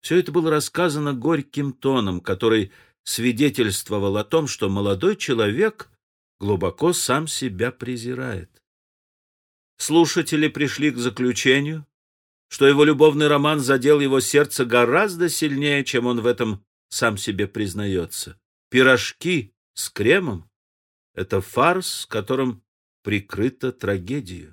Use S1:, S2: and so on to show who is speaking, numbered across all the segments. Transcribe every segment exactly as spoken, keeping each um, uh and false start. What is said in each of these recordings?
S1: Все это было рассказано горьким тоном, который свидетельствовал о том, что молодой человек глубоко сам себя презирает. Слушатели пришли к заключению, что его любовный роман задел его сердце гораздо сильнее, чем он в этом сам себе признается. Пирожки с кремом — это фарс, которым прикрыта трагедия.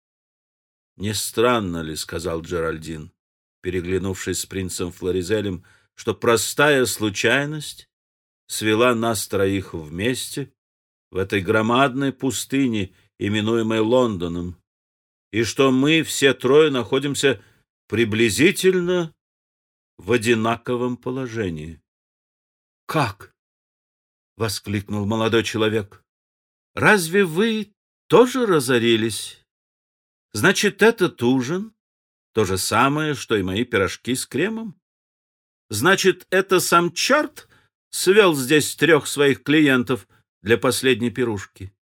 S1: «Не странно ли, — сказал Джеральдин, переглянувшись с принцем Флоризелем, — что простая случайность свела нас троих вместе в этой громадной пустыне, именуемой Лондоном, и что мы все трое находимся приблизительно в одинаковом положении?» «Как?» — воскликнул молодой человек. «Разве вы тоже разорились? Значит, этот ужин — то же самое, что и мои пирожки с кремом? Значит, это сам черт свел здесь трех своих клиентов для последней пирушки?»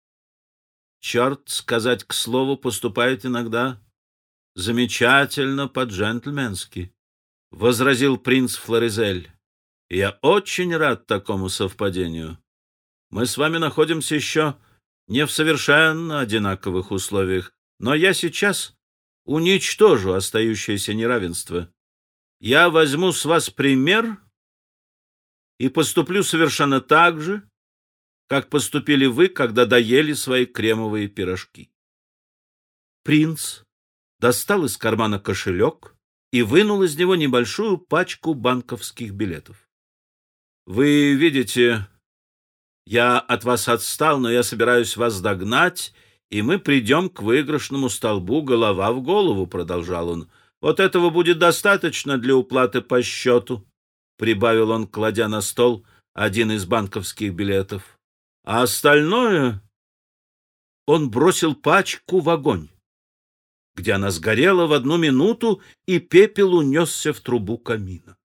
S1: «Черт, сказать к слову, поступает иногда замечательно по-джентльменски», — возразил принц Флоризель. «Я очень рад такому совпадению. Мы с вами находимся еще не в совершенно одинаковых условиях, но я сейчас уничтожу остающееся неравенство. Я возьму с вас пример и поступлю совершенно так же, как поступили вы, когда доели свои кремовые пирожки». Принц достал из кармана кошелек и вынул из него небольшую пачку банковских билетов. «Вы видите, я от вас отстал, но я собираюсь вас догнать, и мы придем к выигрышному столбу голова в голову», — продолжал он. «Вот этого будет достаточно для уплаты по счету», — прибавил он, кладя на стол один из банковских билетов. «А остальное...» Он бросил пачку в огонь, где она сгорела в одну минуту, и пепел унесся в трубу камина.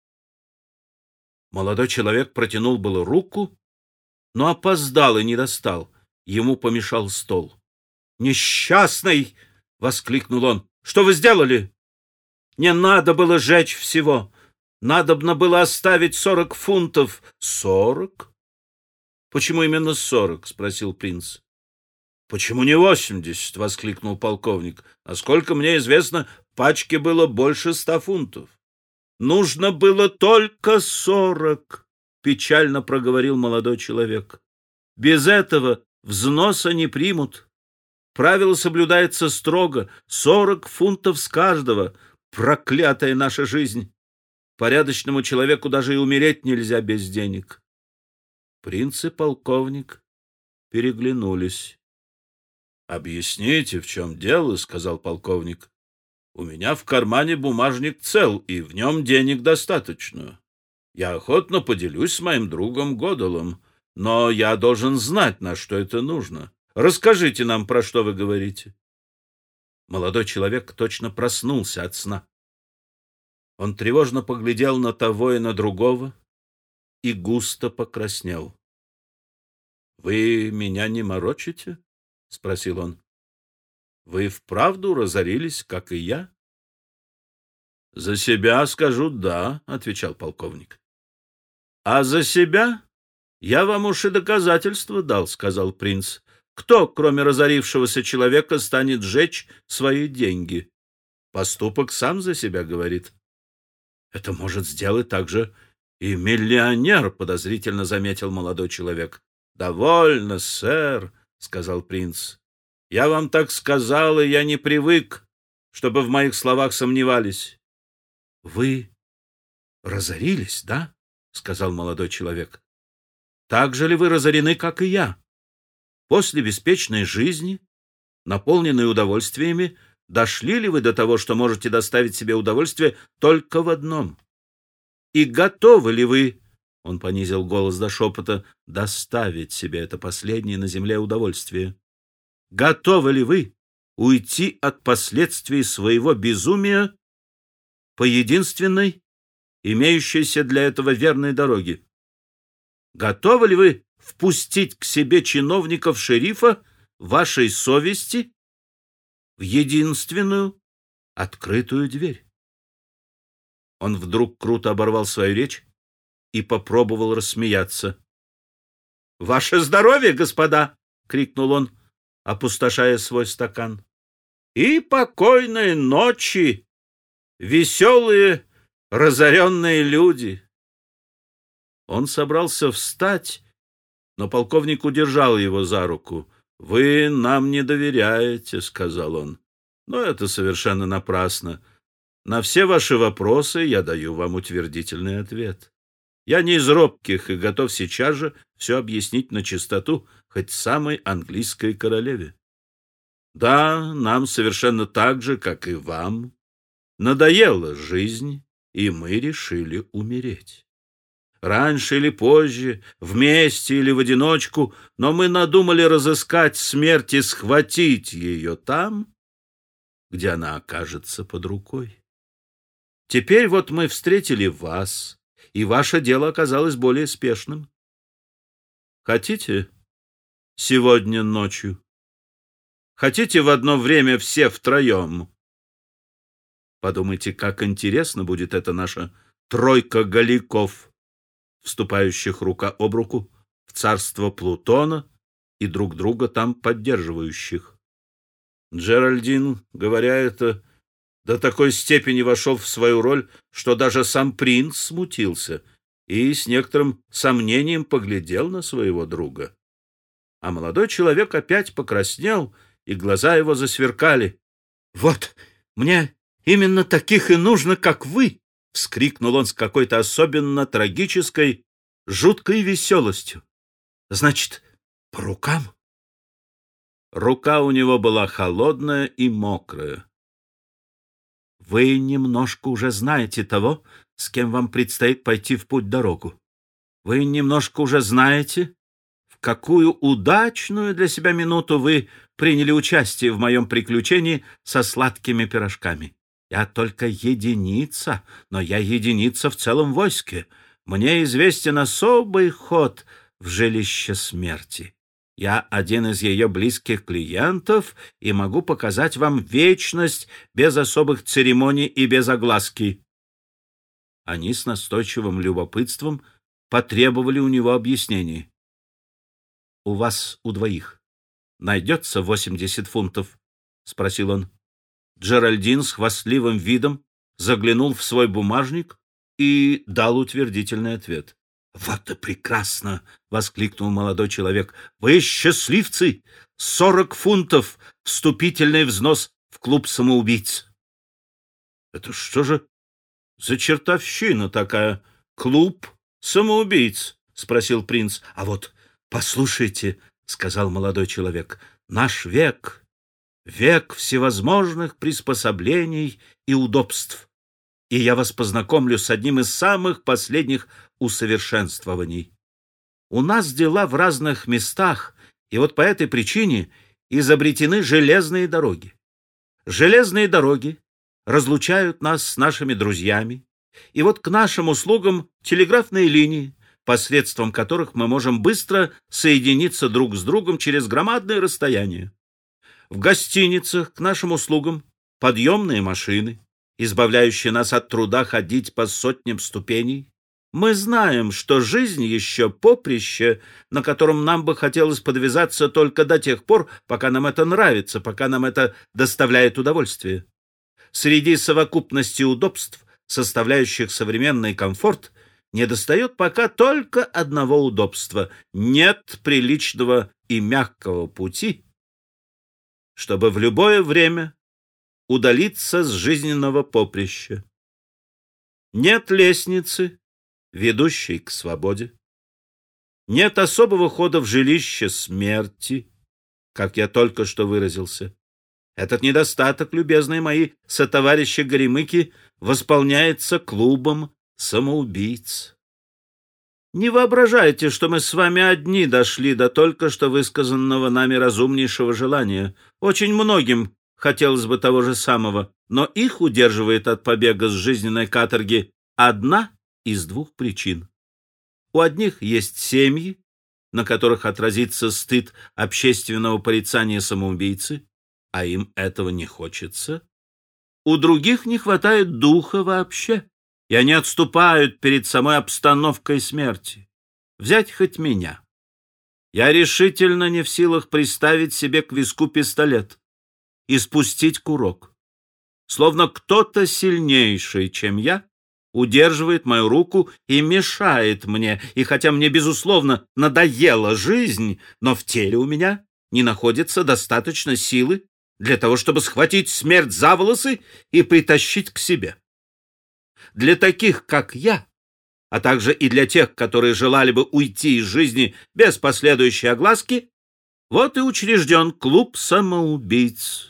S1: Молодой человек протянул было руку, но опоздал и не достал. Ему помешал стол. «Несчастный!» — воскликнул он. «Что вы сделали? Не надо было жечь всего. Надобно было оставить сорок фунтов». «Сорок? Почему именно сорок?» — спросил принц. «Почему не восемьдесят?» — воскликнул полковник. «Насколько мне известно, пачки было больше ста фунтов». «Нужно было только сорок», — печально проговорил молодой человек. «Без этого взноса не примут. Правило соблюдается строго. Сорок фунтов с каждого. Проклятая наша жизнь! Порядочному человеку даже и умереть нельзя без денег». Принц и полковник переглянулись. «Объясните, в чем дело?» — сказал полковник. «У меня в кармане бумажник цел, и в нем денег достаточно. Я охотно поделюсь с моим другом Годолом, но я должен знать, на что это нужно. Расскажите нам, про что вы говорите». Молодой человек точно проснулся от сна. Он тревожно поглядел на того и на другого и густо покраснел. «Вы меня не морочите?» — спросил он. «Вы вправду разорились, как и я?» «За себя скажу «да», — отвечал полковник. «А за себя я вам уж и доказательства дал», — сказал принц. «Кто, кроме разорившегося человека, станет сжечь свои деньги? Поступок сам за себя говорит». «Это может сделать также и миллионер», — подозрительно заметил молодой человек. «Довольно, сэр», — сказал принц. «Я вам так сказал, и я не привык, чтобы в моих словах сомневались». «Вы разорились, да?» — сказал молодой человек. «Так же ли вы разорены, как и я? После беспечной жизни, наполненной удовольствиями, дошли ли вы до того, что можете доставить себе удовольствие только в одном? И готовы ли вы, — он понизил голос до шепота, — доставить себе это последнее на земле удовольствие? Готовы ли вы уйти от последствий своего безумия по единственной, имеющейся для этого верной дороге? Готовы ли вы впустить к себе чиновников шерифа вашей совести в единственную открытую дверь?» Он вдруг круто оборвал свою речь и попробовал рассмеяться. «Ваше здоровье, господа!» — крикнул он, опустошая свой стакан. «И покойной ночи, веселые, разоренные люди!» Он собрался встать, но полковник удержал его за руку. «Вы нам не доверяете», — сказал он. «Но это совершенно напрасно. На все ваши вопросы я даю вам утвердительный ответ. Я не из робких и готов сейчас же все объяснить на чистоту, хоть самой английской королеве. Да, нам совершенно так же, как и вам, надоела жизнь, и мы решили умереть. Раньше или позже, вместе или в одиночку, но мы надумали разыскать смерть и схватить ее там, где она окажется под рукой. Теперь вот мы встретили вас, и ваше дело оказалось более спешным. Хотите сегодня ночью? Хотите в одно время все втроем? Подумайте, как интересно будет эта наша тройка голиков, вступающих рука об руку в царство Плутона и друг друга там поддерживающих. Джеральдин, говоря это, до такой степени вошел в свою роль, что даже сам принц смутился и с некоторым сомнением поглядел на своего друга. А молодой человек опять покраснел, и глаза его засверкали. «Вот мне именно таких и нужно, как вы!» — вскрикнул он с какой-то особенно трагической, жуткой веселостью. «Значит, по рукам?» Рука у него была холодная и мокрая. «Вы немножко уже знаете того, с кем вам предстоит пойти в путь-дорогу. Вы немножко уже знаете, в какую удачную для себя минуту вы приняли участие в моем приключении со сладкими пирожками. Я только единица, но я единица в целом войске. Мне известен особый ход в жилище смерти. Я один из ее близких клиентов и могу показать вам вечность без особых церемоний и без огласки». Они с настойчивым любопытством потребовали у него объяснений. «У вас у двоих найдется восемьдесят фунтов?» — спросил он. Джеральдин с хвастливым видом заглянул в свой бумажник и дал утвердительный ответ. «Вот и прекрасно!» — воскликнул молодой человек. «Вы счастливцы! Сорок фунтов! Вступительный взнос в клуб самоубийц!» «Это что же за чертовщина такая? Клуб самоубийц?» — спросил принц. «А вот послушайте, — сказал молодой человек, — наш век, век всевозможных приспособлений и удобств. И я вас познакомлю с одним из самых последних усовершенствований. У нас дела в разных местах, и вот по этой причине изобретены железные дороги. Железные дороги разлучают нас с нашими друзьями, и вот к нашим услугам телеграфные линии, посредством которых мы можем быстро соединиться друг с другом через громадные расстояния. В гостиницах к нашим услугам подъемные машины, избавляющие нас от труда ходить по сотням ступеней. Мы знаем, что жизнь еще поприще, на котором нам бы хотелось подвязаться только до тех пор, пока нам это нравится, пока нам это доставляет удовольствие. Среди совокупности удобств, составляющих современный комфорт, недостает пока только одного удобства. Нет приличного и мягкого пути, чтобы в любое время удалиться с жизненного поприща. Нет лестницы, ведущей к свободе. Нет особого хода в жилище смерти, как я только что выразился. Этот недостаток, любезные мои сотоварищи-горемыки, восполняется клубом самоубийц. Не воображайте, что мы с вами одни дошли до только что высказанного нами разумнейшего желания. Очень многим хотелось бы того же самого, но их удерживает от побега с жизненной каторги одна из двух причин. У одних есть семьи, на которых отразится стыд общественного порицания самоубийцы, а им этого не хочется. У других не хватает духа вообще. и они отступают перед самой обстановкой смерти. Взять хоть меня. Я решительно не в силах приставить себе к виску пистолет и спустить курок. Словно кто-то сильнейший, чем я, удерживает мою руку и мешает мне, и хотя мне, безусловно, надоела жизнь, но в теле у меня не находится достаточно силы для того, чтобы схватить смерть за волосы и притащить к себе. Для таких, как я, а также и для тех, которые желали бы уйти из жизни без последующей огласки, вот и учрежден клуб самоубийц.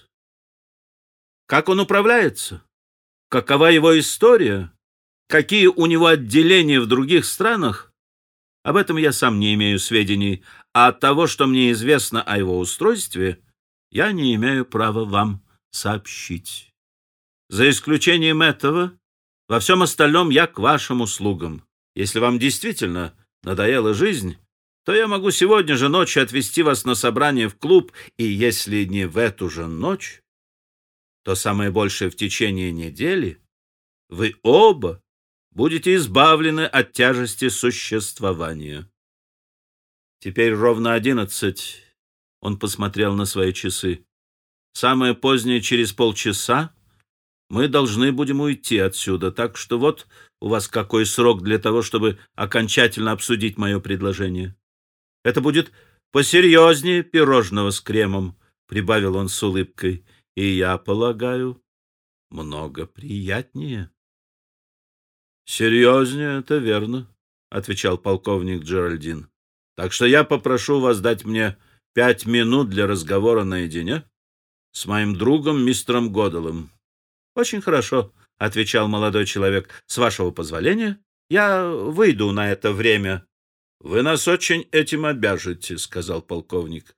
S1: Как он управляется? Какова его история? Какие у него отделения в других странах? Об этом я сам не имею сведений, а от того, что мне известно о его устройстве, я не имею права вам сообщить. За исключением этого, во всем остальном я к вашим услугам. Если вам действительно надоела жизнь, то я могу сегодня же ночью отвезти вас на собрание в клуб, и если не в эту же ночь, то самое большее в течение недели вы оба будете избавлены от тяжести существования. Теперь ровно одиннадцать. Он посмотрел на свои часы. Самое позднее через полчаса мы должны будем уйти отсюда, так что вот у вас какой срок для того, чтобы окончательно обсудить мое предложение. Это будет посерьезнее пирожного с кремом, прибавил он с улыбкой, и я полагаю, много приятнее. Серьезнее, это верно, отвечал полковник Джеральдин. Так что я попрошу вас дать мне пять минут для разговора наедине с моим другом мистером Годделом. Очень хорошо, отвечал молодой человек. С вашего позволения, я выйду на это время. Вы нас очень этим обяжете, сказал полковник.